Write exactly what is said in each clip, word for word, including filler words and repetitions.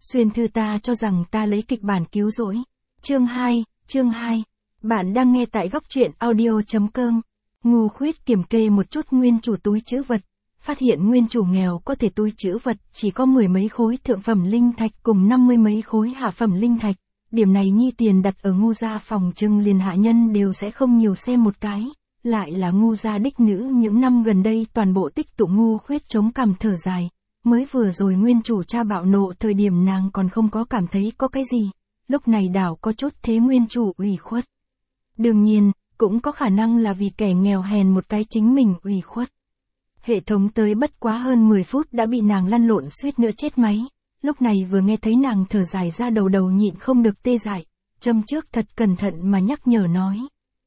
Xuyên thư ta cho rằng ta lấy kịch bản cứu rỗi. Chương hai, chương hai. Bạn đang nghe tại góc truyện audio chấm com. Ngu Khuyết kiểm kê một chút nguyên chủ túi trữ vật, phát hiện nguyên chủ nghèo có thể túi trữ vật chỉ có mười mấy khối thượng phẩm linh thạch cùng năm mươi mấy khối hạ phẩm linh thạch. Điểm này nhi tiền đặt ở ngu gia phòng trưng liền hạ nhân đều sẽ không nhiều xem một cái. Lại là ngu gia đích nữ những năm gần đây toàn bộ tích tụ. Ngu Khuyết chống cằm thở dài. Mới vừa rồi nguyên chủ cha bạo nộ thời điểm nàng còn không có cảm thấy có cái gì. Lúc này đảo có chút thế nguyên chủ ủy khuất. Đương nhiên, cũng có khả năng là vì kẻ nghèo hèn một cái chính mình ủy khuất. Hệ thống tới bất quá hơn mười phút đã bị nàng lăn lộn suýt nữa chết máy. Lúc này vừa nghe thấy nàng thở dài ra đầu đầu nhịn không được tê dại. Châm trước thật cẩn thận mà nhắc nhở nói.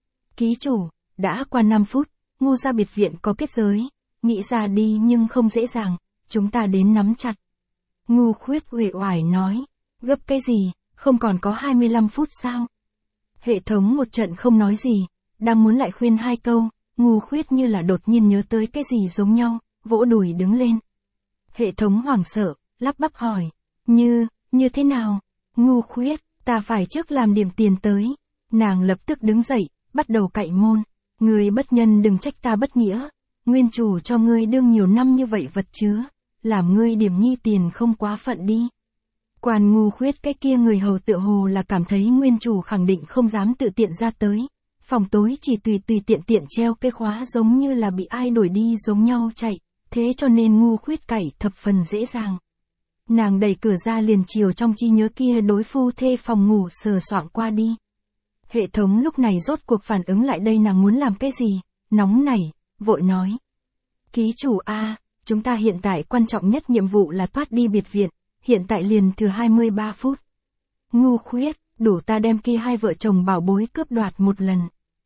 Ký chủ, đã qua năm phút, ngu gia biệt viện có kết giới. Nghĩ ra đi nhưng không dễ dàng, chúng ta đến nắm chặt. Ngu Khuyết uể oải nói. Gấp cái gì, không còn có hai mươi lăm phút sao? Hệ thống một trận không nói gì, đang muốn lại khuyên hai câu, Ngu Khuyết như là đột nhiên nhớ tới cái gì giống nhau, vỗ đùi đứng lên. Hệ thống hoảng sợ, lắp bắp hỏi, như, như thế nào? Ngu Khuyết, ta phải trước làm điểm tiền tới. Nàng lập tức đứng dậy, bắt đầu cạy môn. Ngươi bất nhân đừng trách ta bất nghĩa, nguyên chủ cho ngươi đương nhiều năm như vậy vật chứa, làm ngươi điểm nhi tiền không quá phận đi. Quan Ngu Khuyết cái kia người hầu tựa hồ là cảm thấy nguyên chủ khẳng định không dám tự tiện ra tới. Phòng tối chỉ tùy tùy tiện tiện treo cái khóa giống như là bị ai đuổi đi giống nhau chạy, thế cho nên Ngu Khuyết cậy thập phần dễ dàng. Nàng đẩy cửa ra liền chiều trong chi nhớ kia đối phu thê phòng ngủ sờ soạng qua đi. Hệ thống lúc này rốt cuộc phản ứng lại đây nàng muốn làm cái gì, nóng nảy, vội nói. Ký chủ A, chúng ta hiện tại quan trọng nhất nhiệm vụ là thoát đi biệt viện. Hiện tại liền thừa hai mươi ba phút. Ngu Khuyết, đủ ta đem kia hai vợ chồng bảo bối cướp đoạt một lần.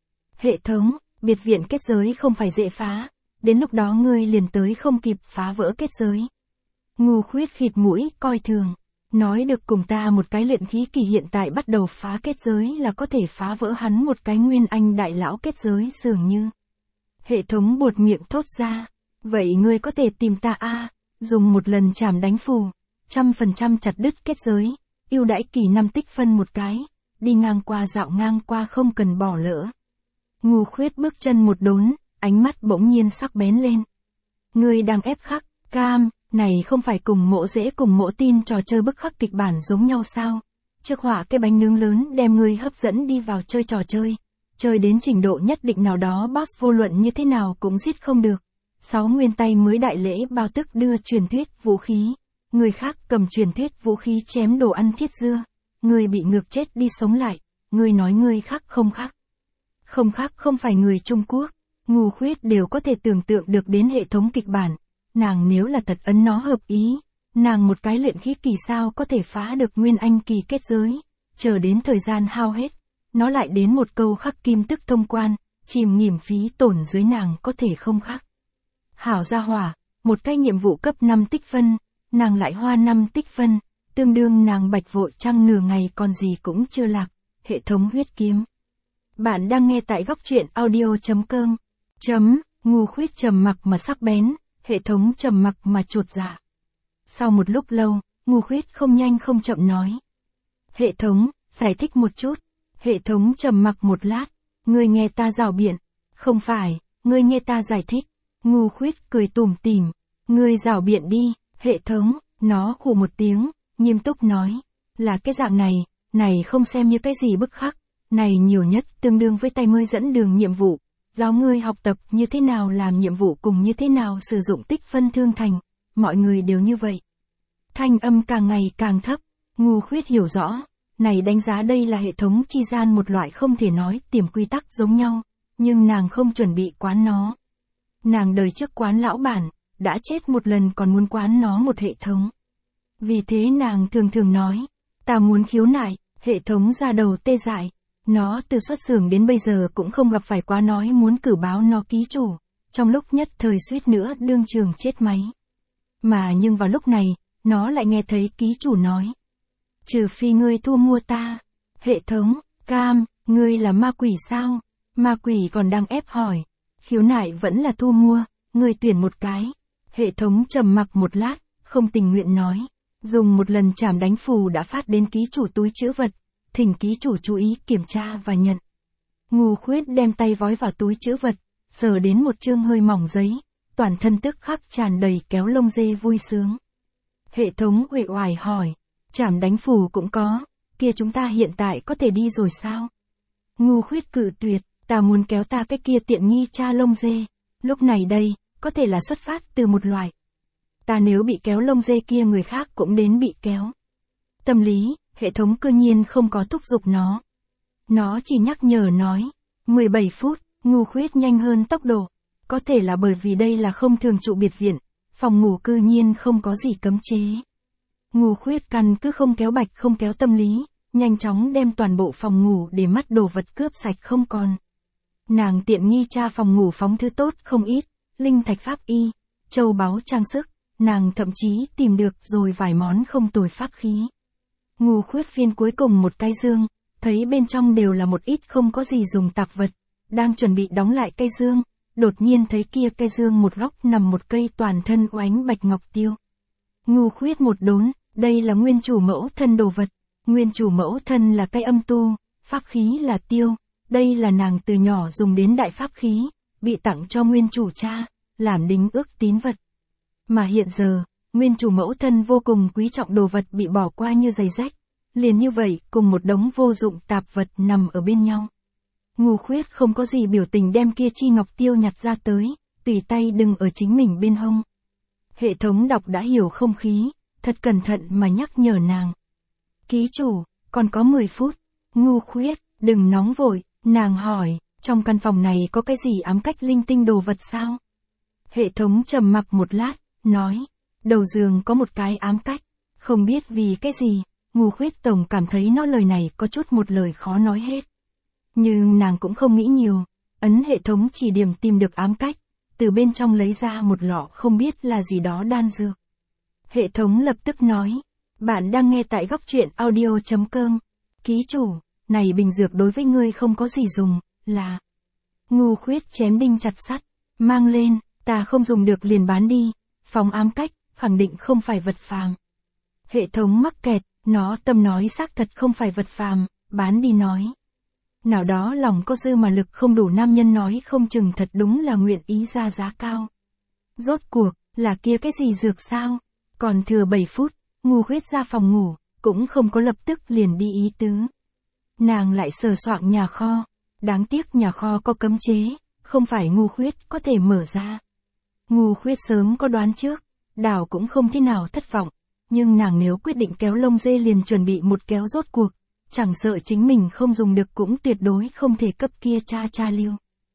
Hệ thống, biệt viện kết giới không phải dễ phá, đến lúc đó ngươi liền tới không kịp phá vỡ kết giới. Ngu Khuyết khịt mũi, coi thường, nói được cùng ta một cái luyện khí kỳ hiện tại bắt đầu phá kết giới là có thể phá vỡ hắn một cái nguyên anh đại lão kết giới dường như. Hệ thống buột miệng thốt ra, vậy ngươi có thể tìm ta a, dùng một lần chảm đánh phù. Trăm phần trăm chặt đứt kết giới, ưu đãi kỳ năm tích phân một cái, đi ngang qua dạo ngang qua không cần bỏ lỡ. Ngu Khuyết bước chân một đốn, ánh mắt bỗng nhiên sắc bén lên. Ngươi đang ép khắc, cam, này không phải cùng mộ dễ cùng mộ tin trò chơi bức khắc kịch bản giống nhau sao? Trước họa cái bánh nướng lớn đem ngươi hấp dẫn đi vào chơi trò chơi, chơi đến trình độ nhất định nào đó boss vô luận như thế nào cũng giết không được. Sáu nguyên tay mới đại lễ bao tức đưa truyền thuyết vũ khí. Người khác cầm truyền thuyết vũ khí chém đồ ăn thiết dưa, người bị ngược chết đi sống lại, người nói người khác không khác. Không khác không phải người Trung Quốc, Ngu Khuyết đều có thể tưởng tượng được đến hệ thống kịch bản, nàng nếu là thật ấn nó hợp ý, nàng một cái luyện khí kỳ sao có thể phá được nguyên anh kỳ kết giới, chờ đến thời gian hao hết, nó lại đến một câu khắc kim tức thông quan, chìm nghỉm phí tổn dưới nàng có thể không khác. Hảo gia hỏa, một cái nhiệm vụ cấp năm tích phân. Nàng lại hoa năm tích phân, tương đương nàng bạch vội trăng nửa ngày còn gì cũng chưa lạc, hệ thống huyết kiếm. Bạn đang nghe tại góc truyện audio chấm com. Chấm, Ngu Khuyết trầm mặc mà sắc bén, hệ thống trầm mặc mà chột dạ. Sau một lúc lâu, Ngu Khuyết không nhanh không chậm nói. Hệ thống, giải thích một chút. Hệ thống trầm mặc một lát, ngươi nghe ta rào biện. Không phải, ngươi nghe ta giải thích. Ngu Khuyết cười tủm tỉm, ngươi rào biện đi. Hệ thống, nó khụ một tiếng, nghiêm túc nói, là cái dạng này, này không xem như cái gì bức khắc, này nhiều nhất tương đương với tay mới dẫn đường nhiệm vụ, giáo ngươi học tập như thế nào làm nhiệm vụ cùng như thế nào sử dụng tích phân thương thành, mọi người đều như vậy. Thanh âm càng ngày càng thấp, Ngu Khuyết hiểu rõ, này đánh giá đây là hệ thống chi gian một loại không thể nói tiềm quy tắc giống nhau, nhưng nàng không chuẩn bị quán nó. Nàng đời trước quán lão bản. Đã chết một lần còn muốn quán nó một hệ thống. Vì thế nàng thường thường nói, ta muốn khiếu nại, hệ thống ra đầu tê dại. Nó từ xuất xưởng đến bây giờ cũng không gặp phải quá nói muốn cử báo nó ký chủ. Trong lúc nhất thời suýt nữa đương trường chết máy. Mà nhưng vào lúc này, nó lại nghe thấy ký chủ nói. Trừ phi ngươi thua mua ta. Hệ thống, cam, ngươi là ma quỷ sao? Ma quỷ còn đang ép hỏi. Khiếu nại vẫn là thua mua, ngươi tuyển một cái. Hệ thống trầm mặc một lát, không tình nguyện nói. Dùng một lần chảm đánh phù đã phát đến ký chủ túi trữ vật, thỉnh ký chủ chú ý kiểm tra và nhận. Ngu Khuyết đem tay vói vào túi trữ vật, sờ đến một chương hơi mỏng giấy, toàn thân tức khắc tràn đầy kéo lông dê vui sướng. Hệ thống uể oải hỏi, chảm đánh phù cũng có, kia chúng ta hiện tại có thể đi rồi sao? Ngu Khuyết cự tuyệt, ta muốn kéo ta cái kia tiện nghi cha lông dê, lúc này đây, có thể là xuất phát từ một loại. Ta nếu bị kéo lông dê kia người khác cũng đến bị kéo. Tâm lý, hệ thống cư nhiên không có thúc giục nó. Nó chỉ nhắc nhở nói, mười bảy phút, Ngu Khuyết nhanh hơn tốc độ. Có thể là bởi vì đây là không thường trụ biệt viện, phòng ngủ cư nhiên không có gì cấm chế. Ngu Khuyết căn cứ không kéo bạch không kéo tâm lý, nhanh chóng đem toàn bộ phòng ngủ để mắt đồ vật cướp sạch không còn. Nàng tiện nghi tra phòng ngủ phóng thứ tốt không ít, linh thạch pháp y, châu báu trang sức, nàng thậm chí tìm được rồi vài món không tồi pháp khí. Ngu Khuyết phiên cuối cùng một cái dương, thấy bên trong đều là một ít không có gì dùng tạp vật, đang chuẩn bị đóng lại cây dương, đột nhiên thấy kia cây dương một góc nằm một cây toàn thân oánh bạch ngọc tiêu. Ngu Khuyết một đốn, đây là nguyên chủ mẫu thân đồ vật, nguyên chủ mẫu thân là cây âm tu, pháp khí là tiêu, đây là nàng từ nhỏ dùng đến đại pháp khí, bị tặng cho nguyên chủ cha, làm đính ước tín vật. Mà hiện giờ, nguyên chủ mẫu thân vô cùng quý trọng đồ vật bị bỏ qua như giày rách, liền như vậy cùng một đống vô dụng tạp vật nằm ở bên nhau. Ngu Khuyết không có gì biểu tình đem kia chi ngọc tiêu nhặt ra tới, tùy tay đừng ở chính mình bên hông. Hệ thống đọc đã hiểu không khí, thật cẩn thận mà nhắc nhở nàng. Ký chủ, còn có mười phút. Ngu Khuyết, đừng nóng vội, nàng hỏi, trong căn phòng này có cái gì ám cách linh tinh đồ vật sao? Hệ thống trầm mặc một lát, nói, đầu giường có một cái ám cách, không biết vì cái gì, Ngu Khuyết tổng cảm thấy nó lời này có chút một lời khó nói hết. Nhưng nàng cũng không nghĩ nhiều, ấn hệ thống chỉ điểm tìm được ám cách, từ bên trong lấy ra một lọ không biết là gì đó đan dược. Hệ thống lập tức nói, bạn đang nghe tại góc truyện audio chấm com, ký chủ, này bình dược đối với ngươi không có gì dùng, là... Ngu Khuyết chém đinh chặt sắt, mang lên, ta không dùng được liền bán đi, phóng ám cách, khẳng định không phải vật phàm. Hệ thống mắc kẹt, nó tâm nói xác thật không phải vật phàm, bán đi nói. Nào đó lòng có dư mà lực không đủ nam nhân nói không chừng thật đúng là nguyện ý ra giá cao. Rốt cuộc, là kia cái gì dược sao? Còn thừa bảy phút, Ngu Khuyết ra phòng ngủ, cũng không có lập tức liền đi ý tứ. Nàng lại sờ soạng nhà kho, đáng tiếc nhà kho có cấm chế, không phải Ngu Khuyết có thể mở ra. Ngu Khuyết sớm có đoán trước, đảo cũng không thế nào thất vọng, nhưng nàng nếu quyết định kéo lông dê liền chuẩn bị một kéo rốt cuộc, chẳng sợ chính mình không dùng được cũng tuyệt đối không thể cấp kia cha cha lưu.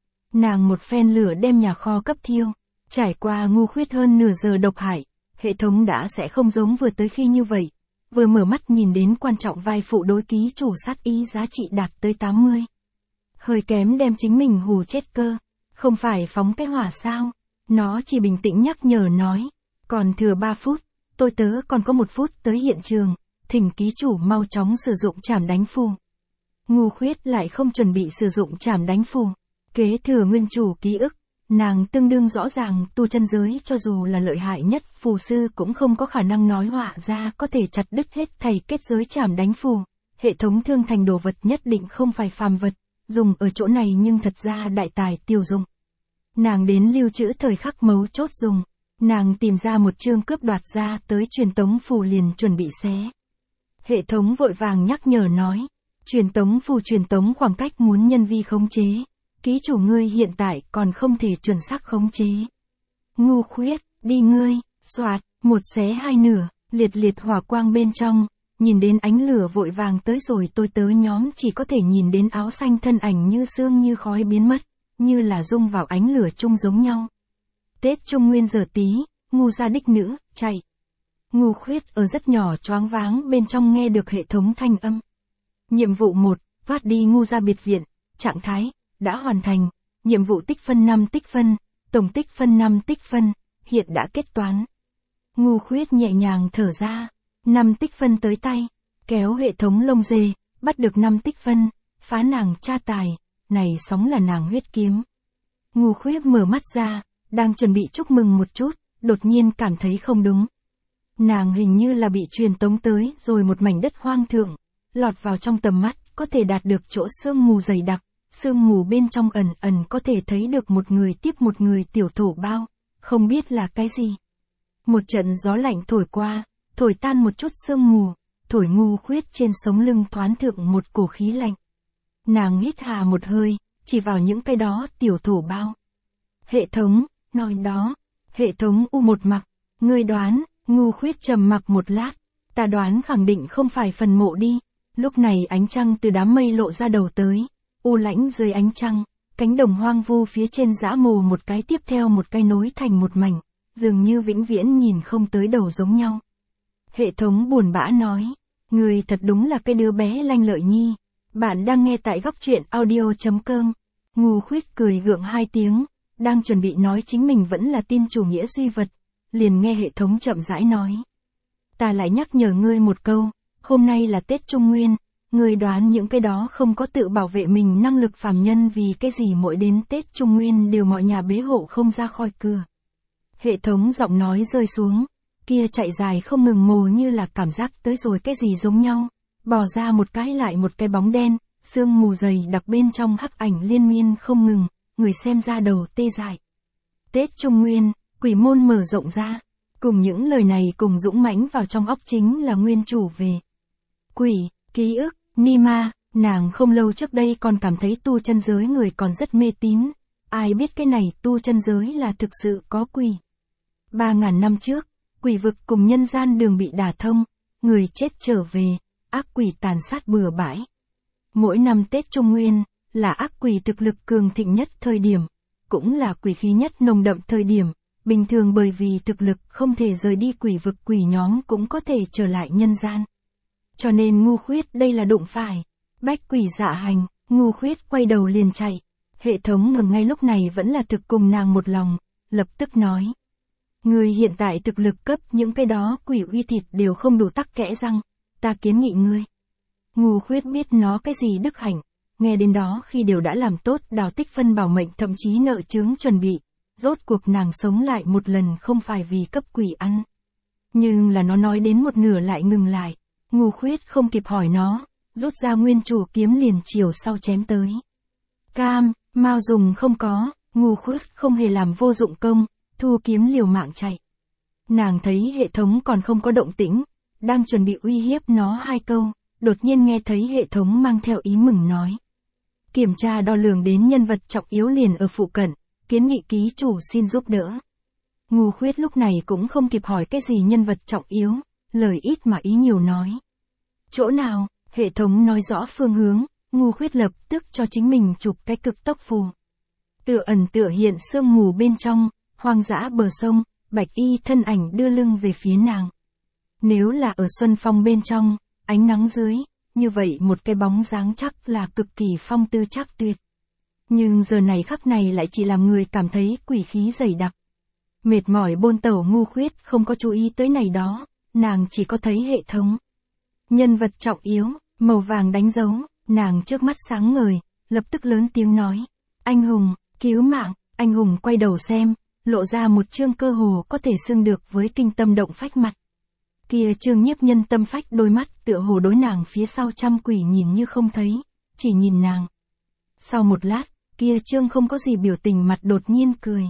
Nàng một phen lửa đem nhà kho cấp thiêu, trải qua Ngu Khuyết hơn nửa giờ độc hại, hệ thống đã sẽ không giống vừa tới khi như vậy, vừa mở mắt nhìn đến quan trọng vai phụ đối ký chủ sát ý giá trị đạt tới tám mươi. Hơi kém đem chính mình hù chết cơ, không phải phóng cái hỏa sao, nó chỉ bình tĩnh nhắc nhở nói, còn thừa ba phút, tôi tớ còn có một phút tới hiện trường, thỉnh ký chủ mau chóng sử dụng chảm đánh phù. Ngu Khuyết lại không chuẩn bị sử dụng chảm đánh phù, kế thừa nguyên chủ ký ức, nàng tương đương rõ ràng tu chân giới cho dù là lợi hại nhất phù sư cũng không có khả năng nói họa ra có thể chặt đứt hết thảy kết giới chảm đánh phù, hệ thống thương thành đồ vật nhất định không phải phàm vật, dùng ở chỗ này nhưng thật ra đại tài tiêu dụng. Nàng đến lưu trữ thời khắc mấu chốt dùng, nàng tìm ra một chương cướp đoạt ra tới truyền tống phù liền chuẩn bị xé. Hệ thống vội vàng nhắc nhở nói, truyền tống phù truyền tống khoảng cách muốn nhân vi khống chế, ký chủ ngươi hiện tại còn không thể chuẩn xác khống chế. Ngu Khuyết, đi ngươi, xoạt, một xé hai nửa, liệt liệt hỏa quang bên trong, nhìn đến ánh lửa vội vàng tới rồi tôi tớ nhóm chỉ có thể nhìn đến áo xanh thân ảnh như sương như khói biến mất, như là rung vào ánh lửa chung giống nhau. Tết Trung Nguyên giờ tí, Ngu gia đích nữ, chạy. Ngu Khuyết ở rất nhỏ choáng váng bên trong nghe được hệ thống thanh âm. Nhiệm vụ một, vát đi Ngu gia biệt viện, trạng thái, đã hoàn thành, nhiệm vụ tích phân năm tích phân, tổng tích phân năm tích phân, hiện đã kết toán. Ngu Khuyết nhẹ nhàng thở ra, năm tích phân tới tay, kéo hệ thống lông dê, bắt được năm tích phân, phá nàng tra tài, này sóng là nàng huyết kiếm. Ngu Khuyết mở mắt ra, đang chuẩn bị chúc mừng một chút, đột nhiên cảm thấy không đúng. Nàng hình như là bị truyền tống tới rồi một mảnh đất hoang thượng, lọt vào trong tầm mắt, có thể đạt được chỗ sương mù dày đặc, sương mù bên trong ẩn ẩn có thể thấy được một người tiếp một người tiểu thổ bao, không biết là cái gì. Một trận gió lạnh thổi qua, thổi tan một chút sương mù, thổi Ngu Khuyết trên sống lưng thoáng thượng một cổ khí lạnh. Nàng hít hà một hơi, chỉ vào những cái đó tiểu thổ bao. Hệ thống, nói đó, hệ thống u một mặc, ngươi đoán, Ngu Khuyết trầm mặc một lát, ta đoán khẳng định không phải phần mộ đi. Lúc này ánh trăng từ đám mây lộ ra đầu tới, u lãnh dưới ánh trăng, cánh đồng hoang vu phía trên dã mồ một cái tiếp theo một cái nối thành một mảnh, dường như vĩnh viễn nhìn không tới đầu giống nhau. Hệ thống buồn bã nói, người thật đúng là cái đứa bé lanh lợi nhi. Bạn đang nghe tại góc truyện audio chấm com. Ngu Khuyết cười gượng hai tiếng, đang chuẩn bị nói chính mình vẫn là tin chủ nghĩa duy vật, liền nghe hệ thống chậm rãi nói. Ta lại nhắc nhở ngươi một câu, hôm nay là Tết Trung Nguyên, ngươi đoán những cái đó không có tự bảo vệ mình năng lực phàm nhân vì cái gì mỗi đến Tết Trung Nguyên đều mọi nhà bế hộ không ra khỏi cửa. Hệ thống giọng nói rơi xuống, kia chạy dài không ngừng mồ như là cảm giác tới rồi cái gì giống nhau, bỏ ra một cái lại một cái bóng đen, sương mù dày đặc bên trong hắc ảnh liên miên không ngừng, người xem ra đầu tê dại. Tết Trung Nguyên, quỷ môn mở rộng ra, cùng những lời này cùng dũng mãnh vào trong óc chính là nguyên chủ về. Quỷ, ký ức, Nima, nàng không lâu trước đây còn cảm thấy tu chân giới người còn rất mê tín, ai biết cái này tu chân giới là thực sự có quỷ. Ba ngàn năm trước, quỷ vực cùng nhân gian đường bị đả thông, người chết trở về, ác quỷ tàn sát bừa bãi. Mỗi năm Tết Trung Nguyên, là ác quỷ thực lực cường thịnh nhất thời điểm, cũng là quỷ khí nhất nồng đậm thời điểm, bình thường bởi vì thực lực không thể rời đi quỷ vực quỷ nhóm cũng có thể trở lại nhân gian. Cho nên Ngu Khuyết đây là đụng phải. Bách quỷ dạ hành, Ngu Khuyết quay đầu liền chạy. Hệ thống ngừng ngay lúc này vẫn là thực cùng nàng một lòng, lập tức nói. Người hiện tại thực lực cấp những cái đó quỷ uy thịt đều không đủ tắc kẽ răng, ta kiến nghị ngươi. Ngu Khuyết biết nó cái gì đức hạnh, nghe đến đó khi đều đã làm tốt đào tích phân bảo mệnh thậm chí nợ chướng chuẩn bị, rốt cuộc nàng sống lại một lần không phải vì cấp quỷ ăn. Nhưng là nó nói đến một nửa lại ngừng lại, Ngu Khuyết không kịp hỏi nó, rút ra nguyên chủ kiếm liền chiều sau chém tới. Cam, mau dùng không có, Ngu Khuyết không hề làm vô dụng công, thu kiếm liều mạng chạy. Nàng thấy hệ thống còn không có động tĩnh, đang chuẩn bị uy hiếp nó hai câu, đột nhiên nghe thấy hệ thống mang theo ý mừng nói. Kiểm tra đo lường đến nhân vật trọng yếu liền ở phụ cận, kiến nghị ký chủ xin giúp đỡ. Ngu Khuyết lúc này cũng không kịp hỏi cái gì nhân vật trọng yếu, lời ít mà ý nhiều nói. Chỗ nào, hệ thống nói rõ phương hướng, Ngu Khuyết lập tức cho chính mình chụp cái cực tốc phù. Tựa ẩn tựa hiện sương mù bên trong, hoang dã bờ sông, bạch y thân ảnh đưa lưng về phía nàng. Nếu là ở xuân phong bên trong, ánh nắng dưới, như vậy một cái bóng dáng chắc là cực kỳ phong tư chắc tuyệt. Nhưng giờ này khắc này lại chỉ làm người cảm thấy quỷ khí dày đặc. Mệt mỏi bôn tẩu Ngu Khuyết không có chú ý tới này đó, nàng chỉ có thấy hệ thống. Nhân vật trọng yếu, màu vàng đánh dấu, nàng trước mắt sáng ngời, lập tức lớn tiếng nói. Anh hùng, cứu mạng, anh hùng quay đầu xem, lộ ra một chương cơ hồ có thể xưng được với kinh tâm động phách mặt. Kia chương nhiếp nhân tâm phách đôi mắt tựa hồ đối nàng phía sau trăm quỷ nhìn như không thấy, chỉ nhìn nàng. Sau một lát, kia chương không có gì biểu tình mặt đột nhiên cười.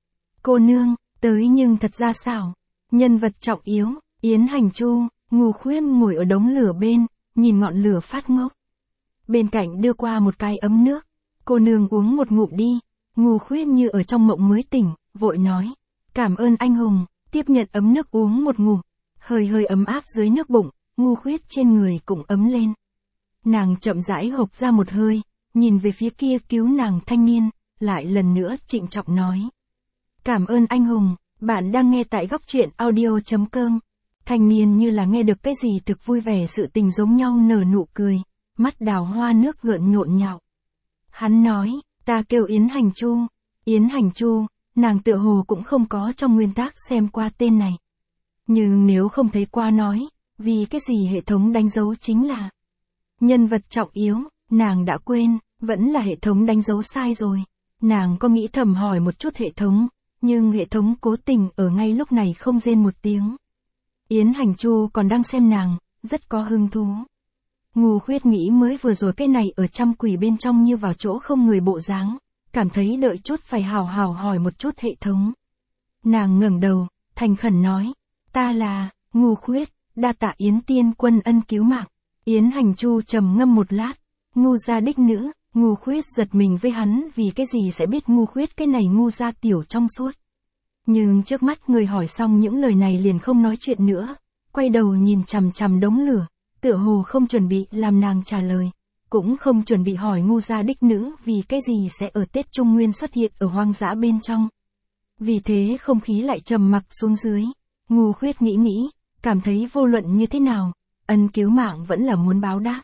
Cô nương, tới nhưng thật ra xảo. Nhân vật trọng yếu, Yến Hành Chu, Ngu Khuyết ngồi ở đống lửa bên, nhìn ngọn lửa phát ngốc. Bên cạnh đưa qua một cái ấm nước, cô nương uống một ngụm đi. Ngu Khuyết như ở trong mộng mới tỉnh, vội nói. Cảm ơn anh hùng, tiếp nhận ấm nước uống một ngụm. Hơi hơi ấm áp dưới nước bụng, Ngu Khuyết trên người cũng ấm lên. Nàng chậm rãi hộc ra một hơi, nhìn về phía kia cứu nàng thanh niên, lại lần nữa trịnh trọng nói. Cảm ơn anh hùng, bạn đang nghe tại góc truyện audio chấm com. Thanh niên như là nghe được cái gì thực vui vẻ sự tình giống nhau nở nụ cười, mắt đào hoa nước gợn nhộn nhạo. Hắn nói, ta kêu Yến Hành Chu. Yến Hành Chu, nàng tựa hồ cũng không có trong nguyên tắc xem qua tên này. Nhưng nếu không thấy qua nói, vì cái gì hệ thống đánh dấu chính là nhân vật trọng yếu, nàng đã quên, vẫn là hệ thống đánh dấu sai rồi. Nàng có nghĩ thầm hỏi một chút hệ thống, nhưng hệ thống cố tình ở ngay lúc này không rên một tiếng. Yến Hành Chu còn đang xem nàng, rất có hứng thú. Ngô Khuyết nghĩ mới vừa rồi cái này ở trăm quỷ bên trong như vào chỗ không người bộ dáng, cảm thấy đợi chút phải hào hào hỏi một chút hệ thống. Nàng ngẩng đầu, thành khẩn nói, ta là, Ngô Khuyết, đa tạ Yến tiên quân ân cứu mạng. Yến Hành Chu trầm ngâm một lát, Ngô gia đích nữ. Ngô Khuyết giật mình với hắn vì cái gì sẽ biết Ngô Khuyết cái này Ngô gia tiểu trong suốt. Nhưng trước mắt người hỏi xong những lời này liền không nói chuyện nữa, quay đầu nhìn chằm chằm đống lửa, tựa hồ không chuẩn bị làm nàng trả lời, cũng không chuẩn bị hỏi Ngô gia đích nữ vì cái gì sẽ ở Tết Trung Nguyên xuất hiện ở hoang dã bên trong. Vì thế không khí lại trầm mặc xuống dưới, Ngô Khuyết nghĩ nghĩ, cảm thấy vô luận như thế nào, ân cứu mạng vẫn là muốn báo đáp.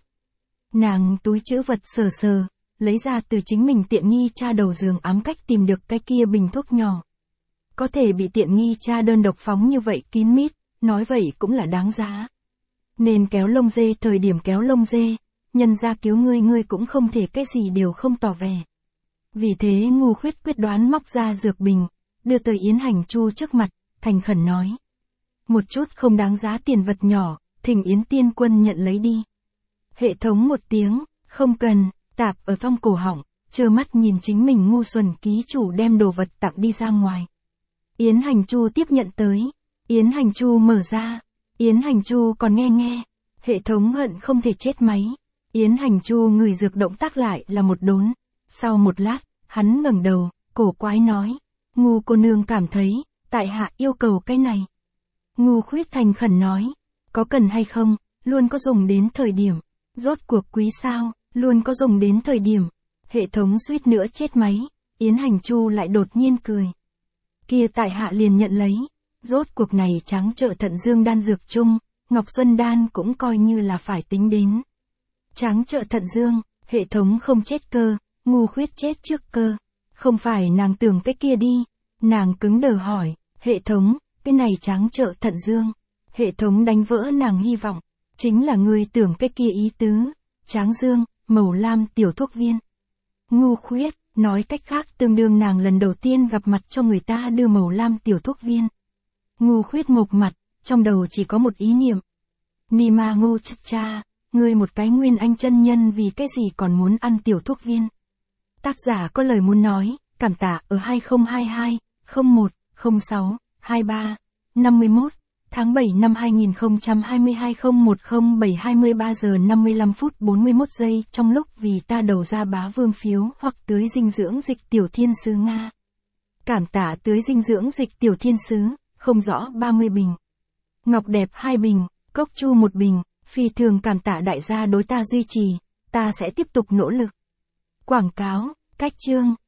Nàng túi trữ vật sờ sờ, lấy ra từ chính mình tiện nghi cha đầu giường ám cách tìm được cái kia bình thuốc nhỏ. Có thể bị tiện nghi cha đơn độc phóng như vậy kín mít, nói vậy cũng là đáng giá. Nên kéo lông dê thời điểm kéo lông dê, nhân ra cứu ngươi ngươi cũng không thể cái gì đều không tỏ vẻ. Vì thế Ngô Khuyết quyết đoán móc ra dược bình, đưa tới Yến Hành Chu trước mặt, thành khẩn nói. Một chút không đáng giá tiền vật nhỏ, thỉnh Yến tiên quân nhận lấy đi. Hệ thống một tiếng, không cần, tạp ở trong cổ họng, trơ mắt nhìn chính mình ngu xuẩn ký chủ đem đồ vật tặng đi ra ngoài. Yến Hành Chu tiếp nhận tới, Yến Hành Chu mở ra, Yến Hành Chu còn nghe nghe, hệ thống hận không thể chết máy. Yến Hành Chu ngửi dược động tác lại là một đốn, sau một lát, hắn ngẩng đầu, cổ quái nói, Ngô cô nương cảm thấy, tại hạ yêu cầu cái này. Ngô Khuyết thành khẩn nói, có cần hay không, luôn có dùng đến thời điểm, rốt cuộc quý sao, luôn có dùng đến thời điểm. Hệ thống suýt nữa chết máy, Yến Hành Chu lại đột nhiên cười. Kia tại hạ liền nhận lấy, rốt cuộc này tráng trợ thận dương đan dược chung, Ngọc Xuân đan cũng coi như là phải tính đến. Tráng trợ thận dương, hệ thống không chết cơ, Ngô Khuyết chết trước cơ. Không phải nàng tưởng cái kia đi, nàng cứng đờ hỏi, hệ thống, cái này tráng trợ thận dương. Hệ thống đánh vỡ nàng hy vọng, chính là người tưởng cái kia ý tứ, tráng dương, màu lam tiểu thuốc viên. Ngô Khuyết, nói cách khác tương đương nàng lần đầu tiên gặp mặt cho người ta đưa màu lam tiểu thuốc viên. Ngô Khuyết mộc mặt, trong đầu chỉ có một ý niệm. Nima Ngô Chất Cha, ngươi một cái nguyên anh chân nhân vì cái gì còn muốn ăn tiểu thuốc viên. Tác giả có lời muốn nói, cảm tạ ở hai không hai hai, không một, không sáu, hai ba, năm mươi mốt, tháng bảy năm hai nghìn không trăm hai mươi hai không một không bảy hai mươi ba giờ năm mươi lăm phút bốn mươi mốt giây trong lúc vì ta đầu ra bá vương phiếu hoặc tưới dinh dưỡng dịch tiểu thiên sứ Nga. Cảm tạ tưới dinh dưỡng dịch tiểu thiên sứ, không rõ ba mươi bình. Ngọc đẹp hai bình, cốc chu một bình, phi thường cảm tạ đại gia đối ta duy trì, ta sẽ tiếp tục nỗ lực. Quảng cáo, cách chương.